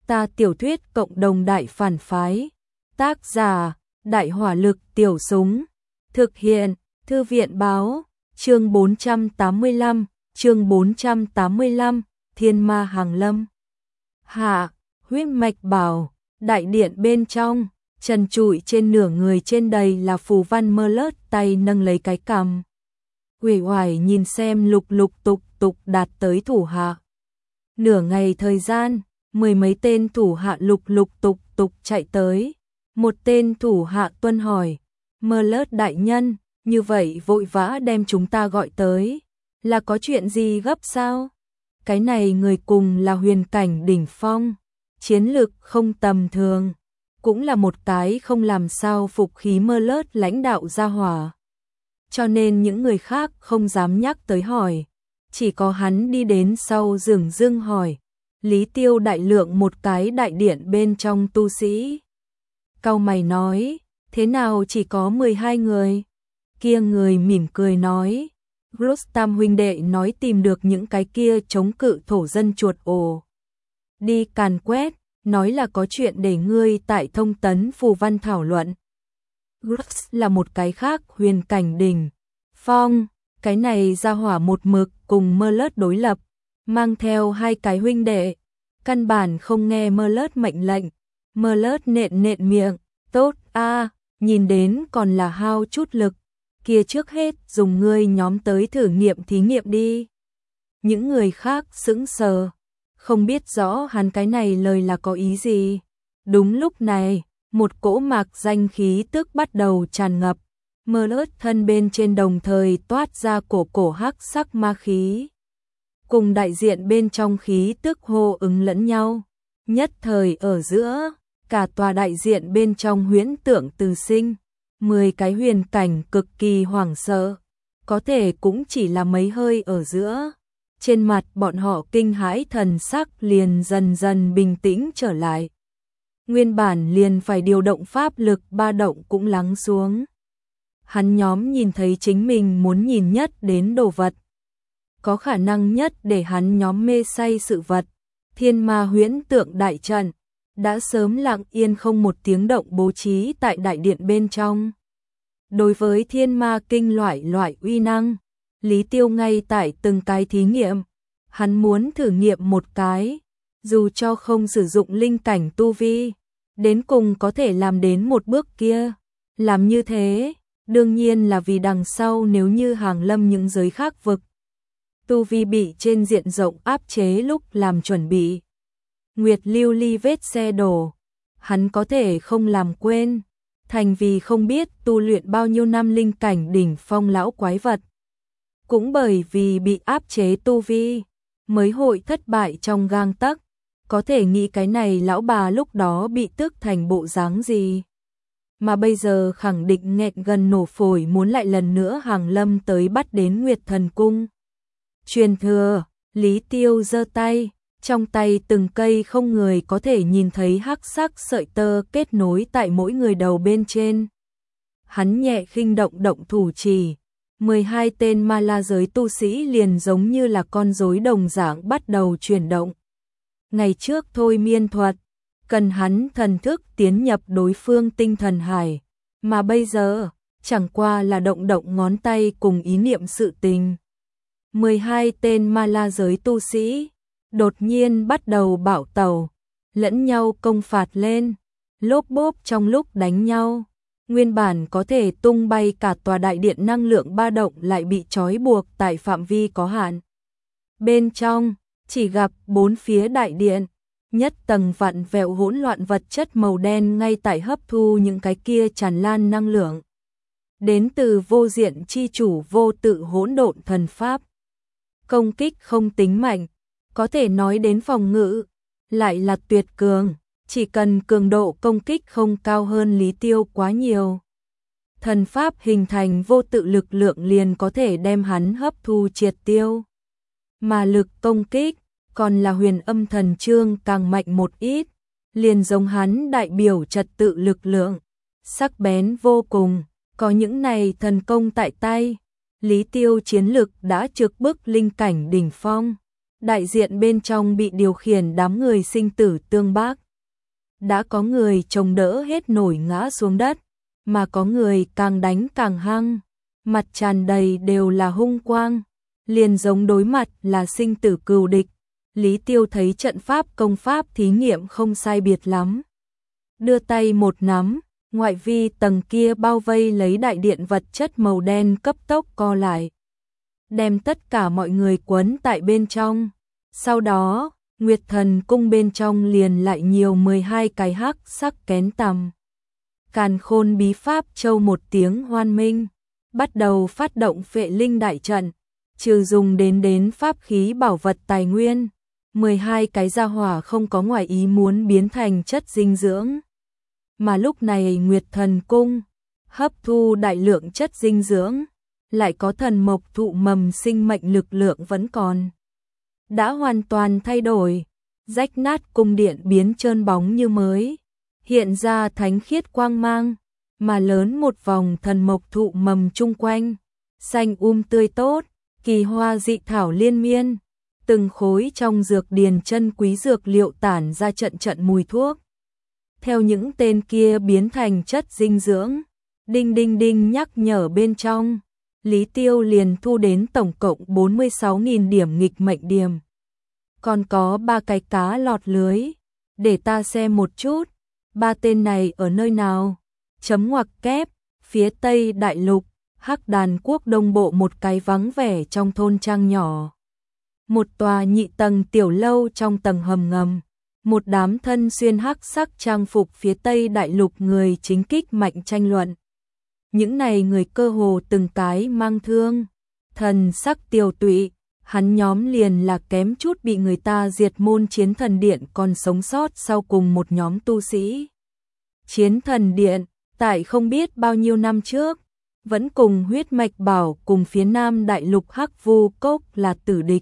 Ta tiểu thuyết cộng đồng đại phản phái. Tác giả: Đại hỏa lực tiểu súng. Thực hiện: Thư viện báo. Chương 485, Thiên ma hàng lâm. Hạ, huyết mạch bảo, đại điện bên trong, trần trụi trên nửa người trên đầy là phù văn mơ lớt, tay nâng lấy cái cằm. Uể oải nhìn xem lục lục tục tục đạt tới thủ hạ. Nửa ngày thời gian, mười mấy tên thủ hạ lục lục tục tục chạy tới. Một tên thủ hạ tuân hỏi, mơ lớt đại nhân, như vậy vội vã đem chúng ta gọi tới, là có chuyện gì gấp sao? Cái này người cùng là huyền cảnh đỉnh phong, chiến lực không tầm thường, cũng là một cái không làm sao phục khí mơ lớt lãnh đạo gia hỏa. Cho nên những người khác không dám nhắc tới hỏi, chỉ có hắn đi đến sau dửng dưng hỏi, Lý Tiêu đại lượng một cái đại điện bên trong tu sĩ. Cau mày nói, thế nào chỉ có 12 người? Kia người mỉm cười nói, Rustam huynh đệ nói tìm được những cái kia chống cự thổ dân chuột ồ. Đi càn quét, nói là có chuyện để ngươi tại thông tấn phù văn thảo luận. Rus là một cái khác huyền cảnh đỉnh phong, cái này ra hỏa một mực cùng mơ lớt đối lập, mang theo hai cái huynh đệ, căn bản không nghe mơ lớt mệnh lệnh. Mơ lớt nện nện miệng, tốt a, nhìn đến còn là hao chút lực, kia trước hết dùng ngươi nhóm tới thử nghiệm thí nghiệm đi. Những người khác sững sờ, không biết rõ hắn cái này lời là có ý gì. Đúng lúc này, một cỗ mạc danh khí tức bắt đầu tràn ngập, mơ lớt thân bên trên đồng thời toát ra cổ hắc sắc ma khí. Cùng đại diện bên trong khí tức hô ứng lẫn nhau, nhất thời ở giữa, cả tòa đại diện bên trong huyễn tượng từ sinh, 10 cái huyền cảnh cực kỳ hoảng sợ, có thể cũng chỉ là mấy hơi ở giữa. Trên mặt bọn họ kinh hãi thần sắc liền dần dần bình tĩnh trở lại. Nguyên bản liền phải điều động pháp lực ba động cũng lắng xuống. Hắn nhóm nhìn thấy chính mình muốn nhìn nhất đến đồ vật, có khả năng nhất để hắn nhóm mê say sự vật, thiên ma huyễn tượng đại trận, đã sớm lặng yên không một tiếng động bố trí tại đại điện bên trong. Đối với thiên ma kinh loại uy năng, Lý Tiêu ngay tại từng cái thí nghiệm, hắn muốn thử nghiệm một cái, dù cho không sử dụng linh cảnh tu vi, đến cùng có thể làm đến một bước kia. Làm như thế, đương nhiên là vì đằng sau nếu như hàng lâm những giới khác vực, tu vi bị trên diện rộng áp chế lúc làm chuẩn bị. Nguyệt lưu ly vết xe đổ, hắn có thể không làm quên, thành vì không biết tu luyện bao nhiêu năm linh cảnh đỉnh phong lão quái vật. Cũng bởi vì bị áp chế tu vi, mới hội thất bại trong gang tấc, có thể nghĩ cái này lão bà lúc đó bị tức thành bộ dáng gì. Mà bây giờ khẳng định nghẹn gần nổ phổi muốn lại lần nữa hàng lâm tới bắt đến Nguyệt Thần Cung. Truyền thừa, Lý Tiêu giơ tay, trong tay từng cây không người có thể nhìn thấy hắc sắc sợi tơ kết nối tại mỗi người đầu bên trên. Hắn nhẹ khinh động thủ chỉ, 12 tên ma la giới tu sĩ liền giống như là con rối đồng dạng bắt đầu chuyển động. Ngày trước thôi miên thuật, cần hắn thần thức tiến nhập đối phương tinh thần hải, mà bây giờ, chẳng qua là động ngón tay cùng ý niệm sự tình. 12 tên ma la giới tu sĩ, đột nhiên bắt đầu bạo tẩu, lẫn nhau công phạt lên, lốp bốp trong lúc đánh nhau. Nguyên bản có thể tung bay cả tòa đại điện năng lượng ba động lại bị trói buộc tại phạm vi có hạn. Bên trong, chỉ gặp bốn phía đại điện, nhất tầng vặn vẹo hỗn loạn vật chất màu đen ngay tại hấp thu những cái kia tràn lan năng lượng. Đến từ vô diện chi chủ vô tự hỗn độn thần pháp. Công kích không tính mạnh, có thể nói đến phòng ngự, lại là tuyệt cường. Chỉ cần cường độ công kích không cao hơn Lý Tiêu quá nhiều, thần pháp hình thành vô tự lực lượng liền có thể đem hắn hấp thu triệt tiêu. Mà lực công kích còn là huyền âm thần chương càng mạnh một ít, liền giống hắn đại biểu trật tự lực lượng, sắc bén vô cùng. Có những này thần công tại tay, Lý Tiêu chiến lực đã trực bức linh cảnh đỉnh phong. đại diện bên trong bị điều khiển đám người sinh tử tương bác. Đã có người chống đỡ hết nổi ngã xuống đất, mà có người càng đánh càng hăng, mặt tràn đầy đều là hung quang, liền giống đối mặt là sinh tử cừu địch. Lý Tiêu thấy trận pháp công pháp thí nghiệm không sai biệt lắm. Đưa tay một nắm, ngoại vi tầng kia bao vây lấy đại điện vật chất màu đen cấp tốc co lại, đem tất cả mọi người quấn tại bên trong. Sau đó, Nguyệt Thần cung bên trong liền lại nhiều 12 cái hắc sắc kén tằm. Càn Khôn bí pháp châu một tiếng hoan minh, bắt đầu phát động phệ linh đại trận, trừ dùng đến pháp khí bảo vật tài nguyên. 12 cái gia hỏa không có ngoài ý muốn biến thành chất dinh dưỡng. Mà lúc này Nguyệt Thần cung hấp thu đại lượng chất dinh dưỡng, lại có thần mộc thụ mầm sinh mệnh lực lượng vẫn còn. Đã hoàn toàn thay đổi, rách nát cung điện biến trơn bóng như mới, hiện ra thánh khiết quang mang, mà lớn một vòng thần mộc thụ mầm chung quanh, xanh tươi tốt, kỳ hoa dị thảo liên miên, từng khối trong dược điền chân quý dược liệu tản ra trận trận mùi thuốc. Theo những tên kia biến thành chất dinh dưỡng, đinh đinh đinh nhắc nhở bên trong, Lý Tiêu liền thu đến tổng cộng 46.000 điểm nghịch mệnh điểm. Còn có 3 cái cá lọt lưới, để ta xem một chút, 3 tên này ở nơi nào? Chấm ngoặc kép, phía Tây Đại Lục, Hắc Đàn Quốc Đông Bộ một cái vắng vẻ trong thôn trang nhỏ. Một tòa nhị tầng tiểu lâu trong tầng hầm ngầm, một đám thân xuyên hắc sắc trang phục phía Tây Đại Lục người chính kích mạnh tranh luận. Những này người cơ hồ từng cái mang thương, thần sắc tiều tụy, hắn nhóm liền là kém chút bị người ta diệt môn Chiến Thần Điện còn sống sót sau cùng một nhóm tu sĩ. Chiến Thần Điện, tại không biết bao nhiêu năm trước, vẫn cùng huyết mạch bảo cùng phía Nam Đại Lục Hắc Vu Cốc là tử địch.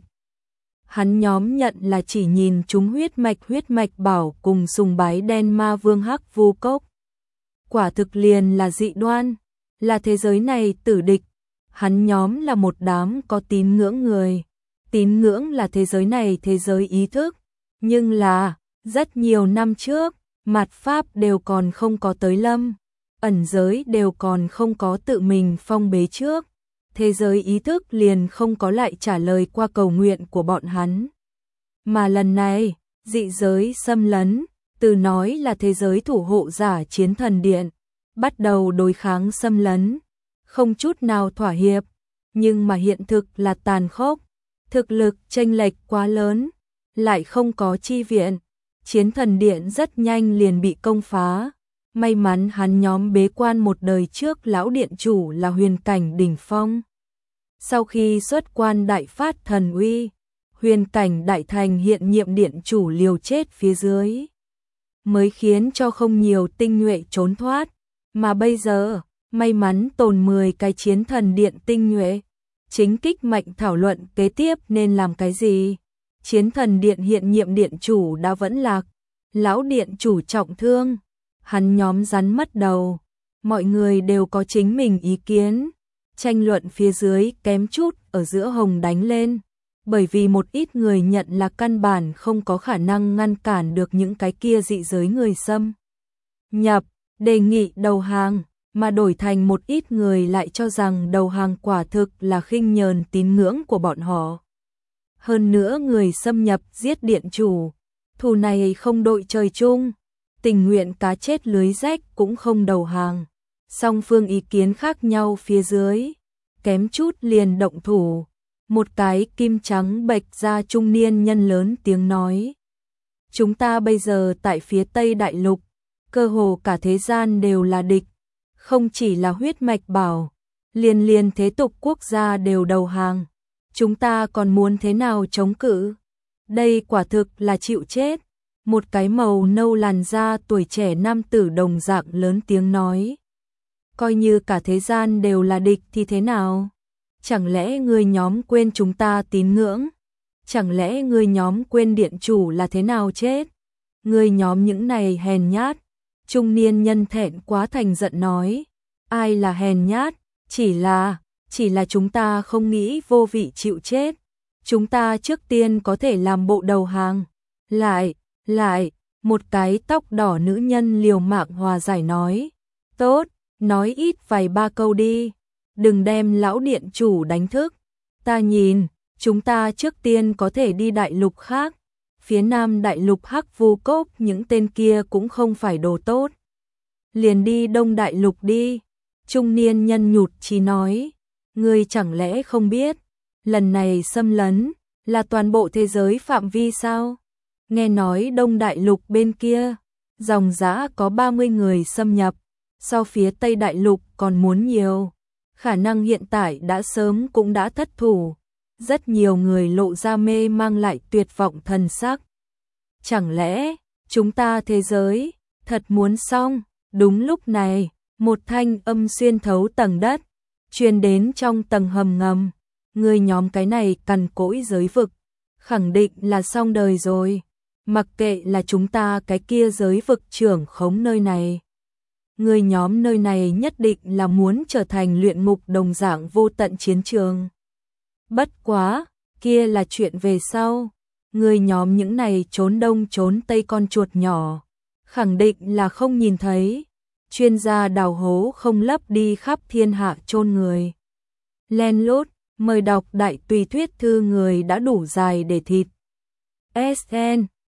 Hắn nhóm nhận là chỉ nhìn chúng huyết mạch bảo cùng sùng bái đen ma vương Hắc Vu Cốc. Quả thực liền là dị đoan, là thế giới này tử địch. Hắn nhóm là một đám có tín ngưỡng người. Tín ngưỡng là thế giới này thế giới ý thức. Nhưng là, rất nhiều năm trước, mạt Pháp đều còn không có tới lâm. Ẩn giới đều còn không có tự mình phong bế trước. Thế giới ý thức liền không có lại trả lời qua cầu nguyện của bọn hắn. Mà lần này, dị giới xâm lấn, từ nói là thế giới thủ hộ giả Chiến Thần Điện, bắt đầu đối kháng xâm lấn, không chút nào thỏa hiệp, nhưng mà hiện thực là tàn khốc, thực lực chênh lệch quá lớn, lại không có chi viện, Chiến Thần Điện rất nhanh liền bị công phá. May mắn hắn nhóm bế quan một đời trước lão điện chủ là huyền cảnh đỉnh phong. Sau khi xuất quan đại phát thần uy, huyền cảnh đại thành hiện nhiệm điện chủ liều chết phía dưới, mới khiến cho không nhiều tinh nhuệ trốn thoát, mà bây giờ, may mắn tồn 10 cái Chiến Thần Điện tinh nhuệ, chính kích mạnh thảo luận kế tiếp nên làm cái gì. Chiến Thần Điện hiện nhiệm điện chủ đã vẫn lạc, lão điện chủ trọng thương, hắn nhóm rắn mất đầu, mọi người đều có chính mình ý kiến, tranh luận phía dưới kém chút ở giữa hồng đánh lên, bởi vì một ít người nhận là căn bản không có khả năng ngăn cản được những cái kia dị giới người xâm nhập, đề nghị đầu hàng, mà đổi thành một ít người lại cho rằng đầu hàng quả thực là khinh nhờn tín ngưỡng của bọn họ. Hơn nữa người xâm nhập giết điện chủ, thù này không đội trời chung, tình nguyện cá chết lưới rách cũng không đầu hàng. Song phương ý kiến khác nhau phía dưới, kém chút liền động thủ. Một cái kim trắng bệch da trung niên nhân lớn tiếng nói: chúng ta bây giờ tại phía Tây Đại Lục, cơ hồ cả thế gian đều là địch, không chỉ là huyết mạch bảo, liền thế tục quốc gia đều đầu hàng. Chúng ta còn muốn thế nào chống cự? Đây quả thực là chịu chết. Một cái màu nâu làn da tuổi trẻ nam tử đồng dạng lớn tiếng nói: coi như cả thế gian đều là địch thì thế nào? Chẳng lẽ người nhóm quên chúng ta tín ngưỡng? Chẳng lẽ người nhóm quên điện chủ là thế nào chết? Người nhóm những này hèn nhát. Trung niên nhân thẹn quá thành giận nói: ai là hèn nhát? Chỉ là chúng ta không nghĩ vô vị chịu chết. chúng ta trước tiên có thể làm bộ đầu hàng. Lại, một cái tóc đỏ nữ nhân liều mạng hòa giải nói. Tốt, nói ít vài ba câu đi, đừng đem lão điện chủ đánh thức. Ta nhìn, chúng ta trước tiên có thể đi đại lục khác. Phía nam đại lục Hắc Vu Cốc những tên kia cũng không phải đồ tốt. Liền đi đông đại lục đi. Trung niên nhân nhụt chí nói. Ngươi chẳng lẽ không biết, lần này xâm lấn là toàn bộ thế giới phạm vi sao? Nghe nói đông đại lục bên kia, dòng dã có 30 người xâm nhập, so phía tây đại lục còn muốn nhiều. Khả năng hiện tại đã sớm cũng đã thất thủ. Rất nhiều người lộ ra mê mang lại tuyệt vọng thần sắc. Chẳng lẽ, chúng ta thế giới, thật muốn xong? Đúng lúc này, một thanh âm xuyên thấu tầng đất, truyền đến trong tầng hầm ngầm. Người nhóm cái này cằn cỗi giới vực, khẳng định là xong đời rồi. Mặc kệ là chúng ta cái kia giới vực trưởng khống nơi này. Người nhóm nơi này nhất định là muốn trở thành luyện ngục đồng dạng vô tận chiến trường. Bất quá, kia là chuyện về sau. Người nhóm những này trốn đông trốn tây con chuột nhỏ, khẳng định là không nhìn thấy. Chuyên gia đào hố không lấp đi khắp thiên hạ chôn người. Len lút, mời đọc đại tùy thuyết thư người đã đủ dài để thịt. SN